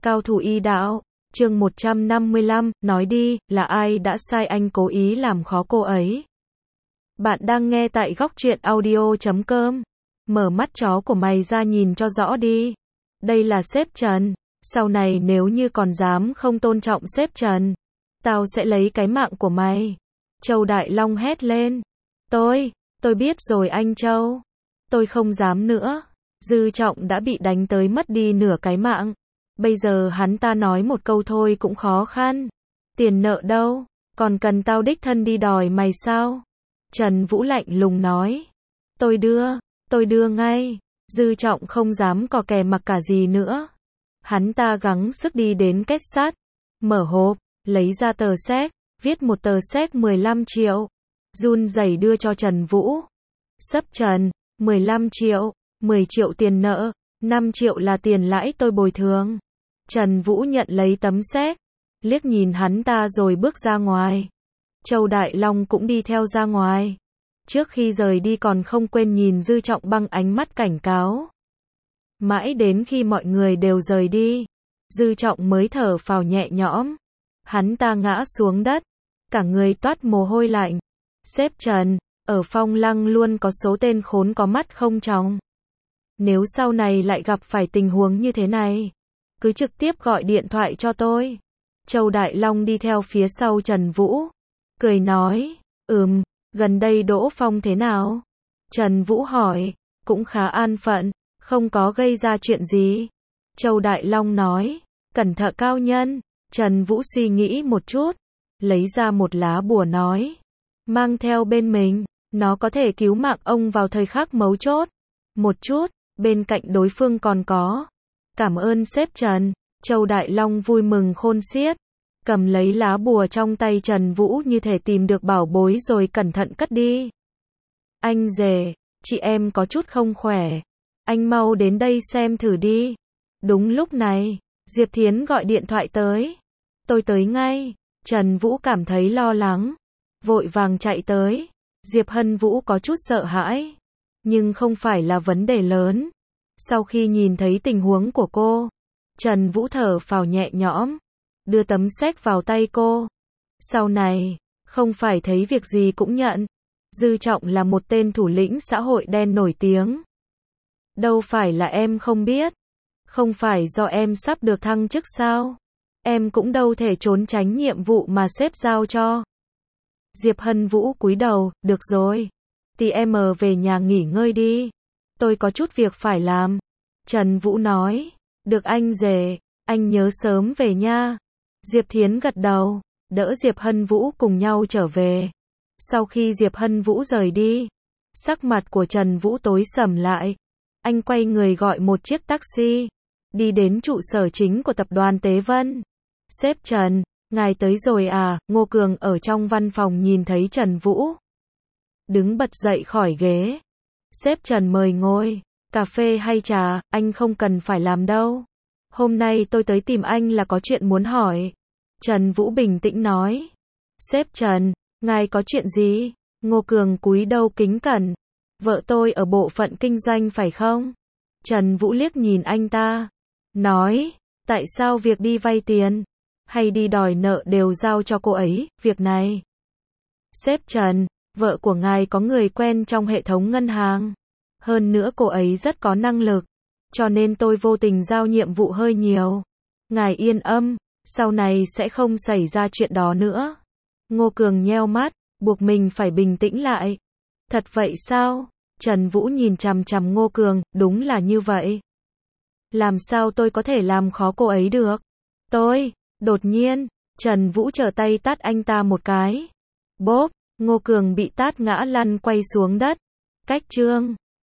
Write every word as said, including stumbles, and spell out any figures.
Cao thủ y đạo, chương một trăm năm mươi lăm, nói đi, là ai đã sai anh cố ý làm khó cô ấy? Bạn đang nghe tại góc truyện audio chấm com. Mở mắt chó của mày ra nhìn cho rõ đi. Đây là sếp Trần. Sau này nếu như còn dám không tôn trọng sếp Trần, tao sẽ lấy cái mạng của mày. Châu Đại Long hét lên. Tôi, tôi biết rồi anh Châu. Tôi không dám nữa. Dư Trọng đã bị đánh tới mất đi nửa cái mạng. Bây giờ hắn ta nói một câu thôi cũng khó khăn. Tiền nợ đâu? Còn cần tao đích thân đi đòi mày sao? Trần Vũ lạnh lùng nói. Tôi đưa, tôi đưa ngay. Dư Trọng không dám cò kè mặc cả gì nữa. Hắn ta gắng sức đi đến kết sắt, mở hộp, lấy ra tờ séc, viết một tờ séc mười lăm triệu. Run rẩy đưa cho Trần Vũ. Sếp Trần, mười lăm triệu, mười triệu tiền nợ, năm triệu là tiền lãi tôi bồi thường. Trần Vũ nhận lấy tấm séc, liếc nhìn hắn ta rồi bước ra ngoài. Châu Đại Long cũng đi theo ra ngoài. Trước khi rời đi còn không quên nhìn Dư Trọng bằng ánh mắt cảnh cáo. Mãi đến khi mọi người đều rời đi, Dư Trọng mới thở phào nhẹ nhõm. Hắn ta ngã xuống đất, cả người toát mồ hôi lạnh. Sếp Trần, ở Phong Lăng luôn có số tên khốn có mắt không tròng. Nếu sau này lại gặp phải tình huống như thế này, cứ trực tiếp gọi điện thoại cho tôi. Châu Đại Long đi theo phía sau Trần Vũ, cười nói, ừm, gần đây Đỗ Phong thế nào? Trần Vũ hỏi, cũng khá an phận, không có gây ra chuyện gì. Châu Đại Long nói, cẩn thận cao nhân. Trần Vũ suy nghĩ một chút, lấy ra một lá bùa nói, mang theo bên mình, nó có thể cứu mạng ông vào thời khắc mấu chốt. Một chút, bên cạnh đối phương còn có. Cảm ơn sếp Trần. Châu Đại Long vui mừng khôn xiết, cầm lấy lá bùa trong tay Trần Vũ như thể tìm được bảo bối rồi cẩn thận cất đi. Anh rể, chị em có chút không khỏe. Anh mau đến đây xem thử đi. Đúng lúc này, Diệp Thiến gọi điện thoại tới. Tôi tới ngay. Trần Vũ cảm thấy lo lắng, vội vàng chạy tới. Diệp Hân Vũ có chút sợ hãi, nhưng không phải là vấn đề lớn. Sau khi nhìn thấy tình huống của cô, Trần Vũ thở phào nhẹ nhõm, đưa tấm séc vào tay cô. Sau này, không phải thấy việc gì cũng nhận. Dư Trọng là một tên thủ lĩnh xã hội đen nổi tiếng. Đâu phải là em không biết. Không phải do em sắp được thăng chức sao? Em cũng đâu thể trốn tránh nhiệm vụ mà sếp giao cho. Diệp Hân Vũ cúi đầu, được rồi. Thì em về nhà nghỉ ngơi đi. Tôi có chút việc phải làm. Trần Vũ nói, được anh rể, anh nhớ sớm về nha. Diệp Thiến gật đầu, đỡ Diệp Hân Vũ cùng nhau trở về. Sau khi Diệp Hân Vũ rời đi, sắc mặt của Trần Vũ tối sầm lại. Anh quay người gọi một chiếc taxi, đi đến trụ sở chính của tập đoàn Tế Vân. Sếp Trần, ngài tới rồi à? Ngô Cường ở trong văn phòng nhìn thấy Trần Vũ, đứng bật dậy khỏi ghế. Sếp Trần mời ngồi, cà phê hay trà, anh không cần phải làm đâu. Hôm nay tôi tới tìm anh là có chuyện muốn hỏi. Trần Vũ bình tĩnh nói. Sếp Trần, ngài có chuyện gì? Ngô Cường cúi đầu kính cẩn. Vợ tôi ở bộ phận kinh doanh phải không? Trần Vũ liếc nhìn anh ta, nói, tại sao việc đi vay tiền hay đi đòi nợ đều giao cho cô ấy, việc này? Sếp Trần, vợ của ngài có người quen trong hệ thống ngân hàng. Hơn nữa cô ấy rất có năng lực, cho nên tôi vô tình giao nhiệm vụ hơi nhiều. Ngài yên tâm, sau này sẽ không xảy ra chuyện đó nữa. Ngô Cường nheo mắt, buộc mình phải bình tĩnh lại. Thật vậy sao? Trần Vũ nhìn chằm chằm Ngô Cường, đúng là như vậy. Làm sao tôi có thể làm khó cô ấy được? Tôi, đột nhiên, Trần Vũ trở tay tát anh ta một cái. Bốp, Ngô Cường bị tát ngã lăn quay xuống đất. Cách chương